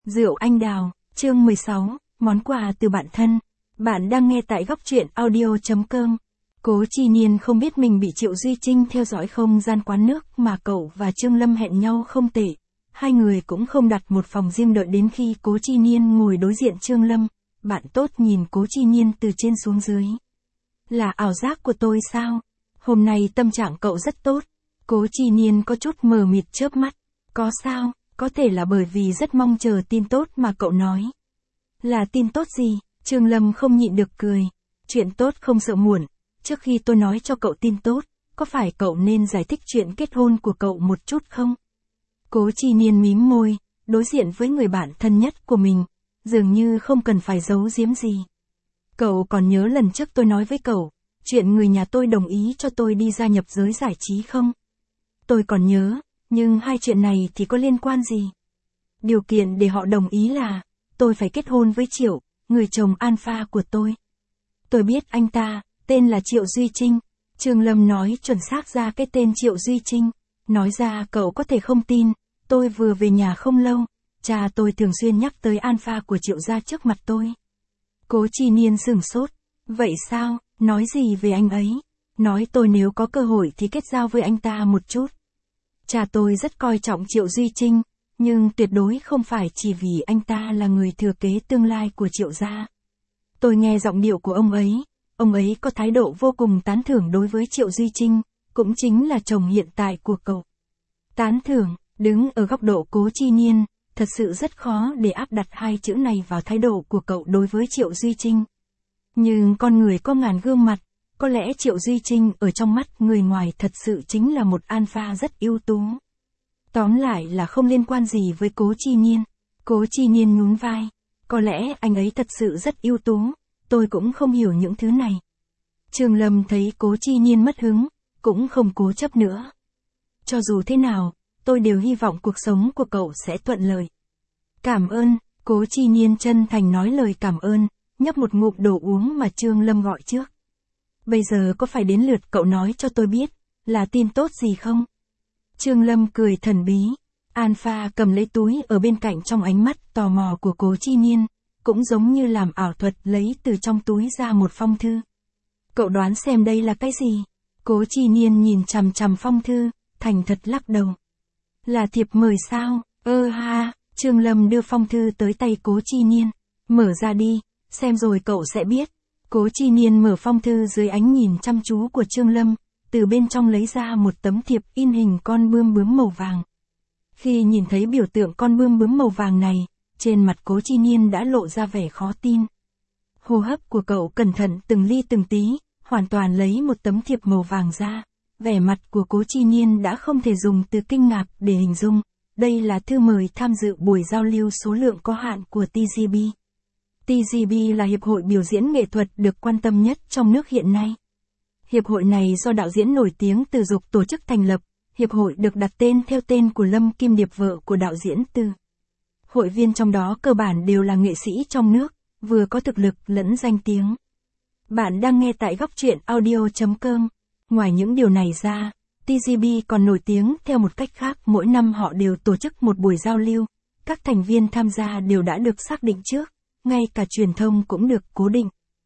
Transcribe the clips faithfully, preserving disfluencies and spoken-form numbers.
Rượu anh đào, chương mười sáu, món quà từ bạn thân. Bạn đang nghe tại góc truyện audio chấm com. Cố Chi Niên không biết mình bị Triệu Duy Trinh theo dõi không gian quán nước mà cậu và Trương Lâm hẹn nhau không tệ. Hai người cũng không đặt một phòng riêng đợi đến khi Cố Chi Niên ngồi đối diện Trương Lâm. Bạn tốt nhìn Cố Chi Niên từ trên xuống dưới. Là ảo giác của tôi sao? Hôm nay tâm trạng cậu rất tốt. Cố Chi Niên có chút mờ mịt chớp mắt. Có sao? Có thể là bởi vì rất mong chờ tin tốt mà cậu nói. Là tin tốt gì? Trương Lâm không nhịn được cười. Chuyện tốt không sợ muộn. Trước khi tôi nói cho cậu tin tốt, có phải cậu nên giải thích chuyện kết hôn của cậu một chút không? Cố Chi Niên mím môi, đối diện với người bạn thân nhất của mình, dường như không cần phải giấu giếm gì. Cậu còn nhớ lần trước tôi nói với cậu, chuyện người nhà tôi đồng ý cho tôi đi gia nhập giới giải trí không? Tôi còn nhớ. Nhưng hai chuyện này thì có liên quan gì? Điều kiện để họ đồng ý là, tôi phải kết hôn với Triệu, người chồng alpha của tôi. Tôi biết anh ta, tên là Triệu Duy Trinh. Trương Lâm nói chuẩn xác ra cái tên Triệu Duy Trinh. Nói ra cậu có thể không tin, tôi vừa về nhà không lâu, cha tôi thường xuyên nhắc tới alpha của Triệu gia trước mặt tôi. Cố Chi Niên sửng sốt. Vậy sao, nói gì về anh ấy? Nói tôi nếu có cơ hội thì kết giao với anh ta một chút. Cha tôi rất coi trọng Triệu Duy Trinh, nhưng tuyệt đối không phải chỉ vì anh ta là người thừa kế tương lai của Triệu gia. Tôi nghe giọng điệu của ông ấy, ông ấy có thái độ vô cùng tán thưởng đối với Triệu Duy Trinh, cũng chính là chồng hiện tại của cậu. Tán thưởng, đứng ở góc độ Cố Chi Niên, thật sự rất khó để áp đặt hai chữ này vào thái độ của cậu đối với Triệu Duy Trinh. Nhưng con người có ngàn gương mặt. Có lẽ Triệu Duy Trinh ở trong mắt người ngoài thật sự chính là một alpha rất ưu tú. Tóm lại là không liên quan gì với Cố Chi Niên. Cố Chi Niên nhún vai. Có lẽ anh ấy thật sự rất ưu tú. Tôi cũng không hiểu những thứ này. Trương Lâm thấy Cố Chi Niên mất hứng, cũng không cố chấp nữa. Cho dù thế nào, tôi đều hy vọng cuộc sống của cậu sẽ thuận lợi. Cảm ơn, Cố Chi Niên chân thành nói lời cảm ơn, nhấp một ngụm đồ uống mà Trương Lâm gọi trước. Bây giờ có phải đến lượt cậu nói cho tôi biết, là tin tốt gì không? Trương Lâm cười thần bí. Alpha cầm lấy túi ở bên cạnh trong ánh mắt tò mò của Cố Chi Niên, cũng giống như làm ảo thuật lấy từ trong túi ra một phong thư. Cậu đoán xem đây là cái gì? Cố Chi Niên nhìn chằm chằm phong thư, thành thật lắc đầu. Là thiệp mời sao? Ơ ha, Trương Lâm đưa phong thư tới tay Cố Chi Niên. Mở ra đi, xem rồi cậu sẽ biết. Cố Chi Niên mở phong thư dưới ánh nhìn chăm chú của Trương Lâm, từ bên trong lấy ra một tấm thiệp in hình con bươm bướm màu vàng. Khi nhìn thấy biểu tượng con bươm bướm màu vàng này, trên mặt Cố Chi Niên đã lộ ra vẻ khó tin. Hô hấp của cậu cẩn thận từng ly từng tí, hoàn toàn lấy một tấm thiệp màu vàng ra. Vẻ mặt của Cố Chi Niên đã không thể dùng từ kinh ngạc để hình dung. Đây là thư mời tham dự buổi giao lưu số lượng có hạn của tê giê bê. tê giê bê là hiệp hội biểu diễn nghệ thuật được quan tâm nhất trong nước hiện nay. Hiệp hội này do đạo diễn nổi tiếng Từ Dục tổ chức thành lập, hiệp hội được đặt tên theo tên của Lâm Kim Điệp vợ của đạo diễn Từ. Hội viên trong đó cơ bản đều là nghệ sĩ trong nước, vừa có thực lực lẫn danh tiếng. Bạn đang nghe tại góc truyện audio chấm com. Ngoài những điều này ra, tê giê bê còn nổi tiếng theo một cách khác, mỗi năm họ đều tổ chức một buổi giao lưu. Các thành viên tham gia đều đã được xác định trước. Ngay cả truyền thông cũng được cố định.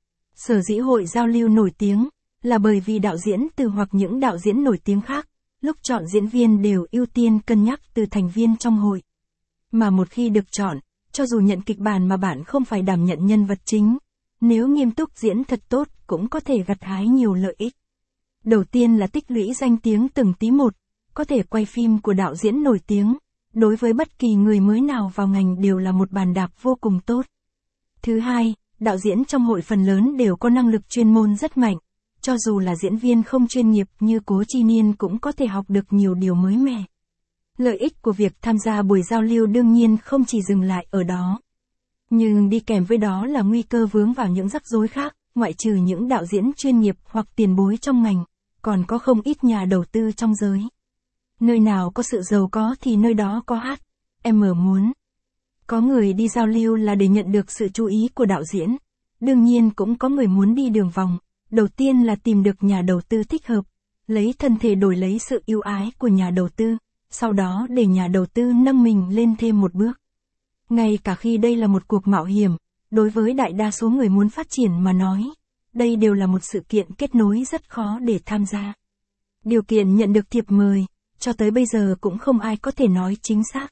Sở dĩ hội giao lưu nổi tiếng, là bởi vì đạo diễn Từ hoặc những đạo diễn nổi tiếng khác, lúc chọn diễn viên đều ưu tiên cân nhắc từ thành viên trong hội. Mà một khi được chọn, cho dù nhận kịch bản mà bạn không phải đảm nhận nhân vật chính, nếu nghiêm túc diễn thật tốt cũng có thể gặt hái nhiều lợi ích. Đầu tiên là tích lũy danh tiếng từng tí một, có thể quay phim của đạo diễn nổi tiếng, đối với bất kỳ người mới nào vào ngành đều là một bàn đạp vô cùng tốt. Thứ hai, đạo diễn trong hội phần lớn đều có năng lực chuyên môn rất mạnh, cho dù là diễn viên không chuyên nghiệp như Cố Chi Niên cũng có thể học được nhiều điều mới mẻ. Lợi ích của việc tham gia buổi giao lưu đương nhiên không chỉ dừng lại ở đó. Nhưng đi kèm với đó là nguy cơ vướng vào những rắc rối khác, ngoại trừ những đạo diễn chuyên nghiệp hoặc tiền bối trong ngành, còn có không ít nhà đầu tư trong giới. Nơi nào có sự giàu có thì nơi đó có hát, em muốn. Có người đi giao lưu là để nhận được sự chú ý của đạo diễn. Đương nhiên cũng có người muốn đi đường vòng. Đầu tiên là tìm được nhà đầu tư thích hợp, lấy thân thể đổi lấy sự yêu ái của nhà đầu tư, sau đó để nhà đầu tư nâng mình lên thêm một bước. Ngay cả khi đây là một cuộc mạo hiểm, đối với đại đa số người muốn phát triển mà nói, đây đều là một sự kiện kết nối rất khó để tham gia. Điều kiện nhận được thiệp mời, cho tới bây giờ cũng không ai có thể nói chính xác.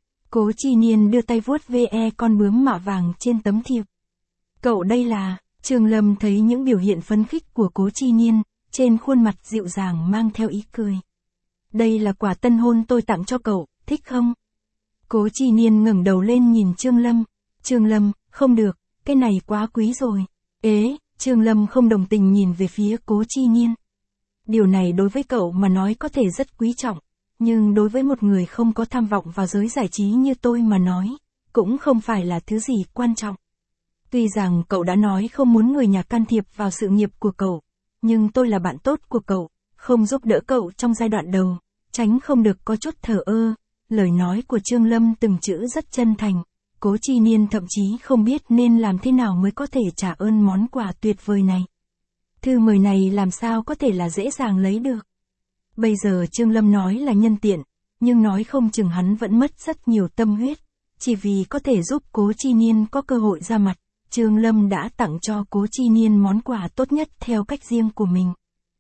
Cố Chi Niên đưa tay vuốt ve con bướm mạ vàng trên tấm thiệp. Cậu đây là, Trương Lâm thấy những biểu hiện phấn khích của Cố Chi Niên, trên khuôn mặt dịu dàng mang theo ý cười. Đây là quà tân hôn tôi tặng cho cậu, thích không? Cố Chi Niên ngẩng đầu lên nhìn Trương Lâm. Trương Lâm, không được, cái này quá quý rồi. Ế, Trương Lâm không đồng tình nhìn về phía Cố Chi Niên. Điều này đối với cậu mà nói có thể rất quý trọng, nhưng đối với một người không có tham vọng vào giới giải trí như tôi mà nói, cũng không phải là thứ gì quan trọng. Tuy rằng cậu đã nói không muốn người nhà can thiệp vào sự nghiệp của cậu, nhưng tôi là bạn tốt của cậu, không giúp đỡ cậu trong giai đoạn đầu, tránh không được có chút thờ ơ. Lời nói của Trương Lâm từng chữ rất chân thành, Cố Chi Niên thậm chí không biết nên làm thế nào mới có thể trả ơn món quà tuyệt vời này. Thư mời này làm sao có thể là dễ dàng lấy được. Bây giờ Trương Lâm nói là nhân tiện, nhưng nói không chừng hắn vẫn mất rất nhiều tâm huyết, chỉ vì có thể giúp Cố Chi Niên có cơ hội ra mặt. Trương Lâm đã tặng cho Cố Chi Niên món quà tốt nhất theo cách riêng của mình.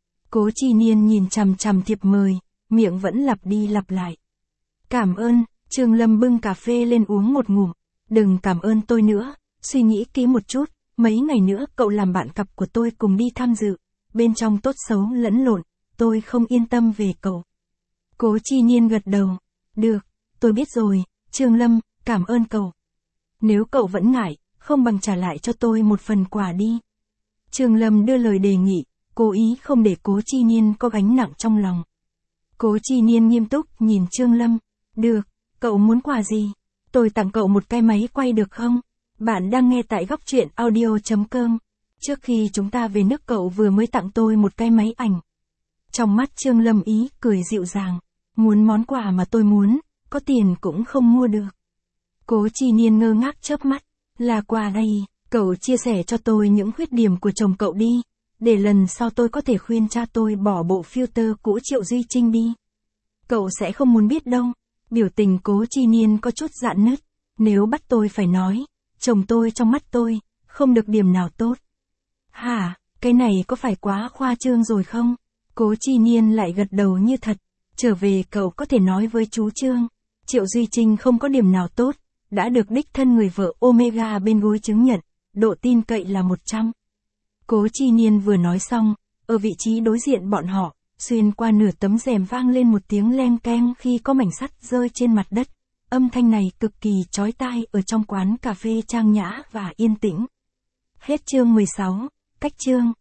Cố Chi Niên nhìn chằm chằm thiệp mời, miệng vẫn lặp đi lặp lại. Cảm ơn, Trương Lâm bưng cà phê lên uống một ngụm. Đừng cảm ơn tôi nữa, suy nghĩ kỹ một chút, mấy ngày nữa cậu làm bạn cặp của tôi cùng đi tham dự, bên trong tốt xấu lẫn lộn, tôi không yên tâm về cậu. Cố Chi Niên gật đầu. Được, tôi biết rồi, Trương Lâm, cảm ơn cậu. Nếu cậu vẫn ngại, không bằng trả lại cho tôi một phần quà đi. Trương Lâm đưa lời đề nghị, cố ý không để Cố Chi Niên có gánh nặng trong lòng. Cố Chi Niên nghiêm túc nhìn Trương Lâm. Được, cậu muốn quà gì? Tôi tặng cậu một cái máy quay được không? Bạn đang nghe tại góc truyện audio chấm com. Trước khi chúng ta về nước cậu vừa mới tặng tôi một cái máy ảnh. Trong mắt Trương Lâm ý cười dịu dàng. Muốn món quà mà tôi muốn, có tiền cũng không mua được. Cố Chi Niên ngơ ngác chớp mắt. Là quà đây, cậu chia sẻ cho tôi những khuyết điểm của chồng cậu đi, để lần sau tôi có thể khuyên cha tôi bỏ bộ filter cũ Triệu Duy Trinh đi. Cậu sẽ không muốn biết đâu. Biểu tình Cố Chi Niên có chút rạn nứt. Nếu bắt tôi phải nói, chồng tôi trong mắt tôi, không được điểm nào tốt. Hả, cái này có phải quá khoa trương rồi không? Cố Chi Niên lại gật đầu như thật. Trở về cậu có thể nói với chú Trương, Triệu Duy Trinh không có điểm nào tốt, đã được đích thân người vợ Omega bên gối chứng nhận, độ tin cậy là một trăm. Cố Chi Niên vừa nói xong, ở vị trí đối diện bọn họ, xuyên qua nửa tấm rèm vang lên một tiếng leng keng khi có mảnh sắt rơi trên mặt đất. Âm thanh này cực kỳ chói tai ở trong quán cà phê trang nhã và yên tĩnh. Hết chương mười sáu, cách chương.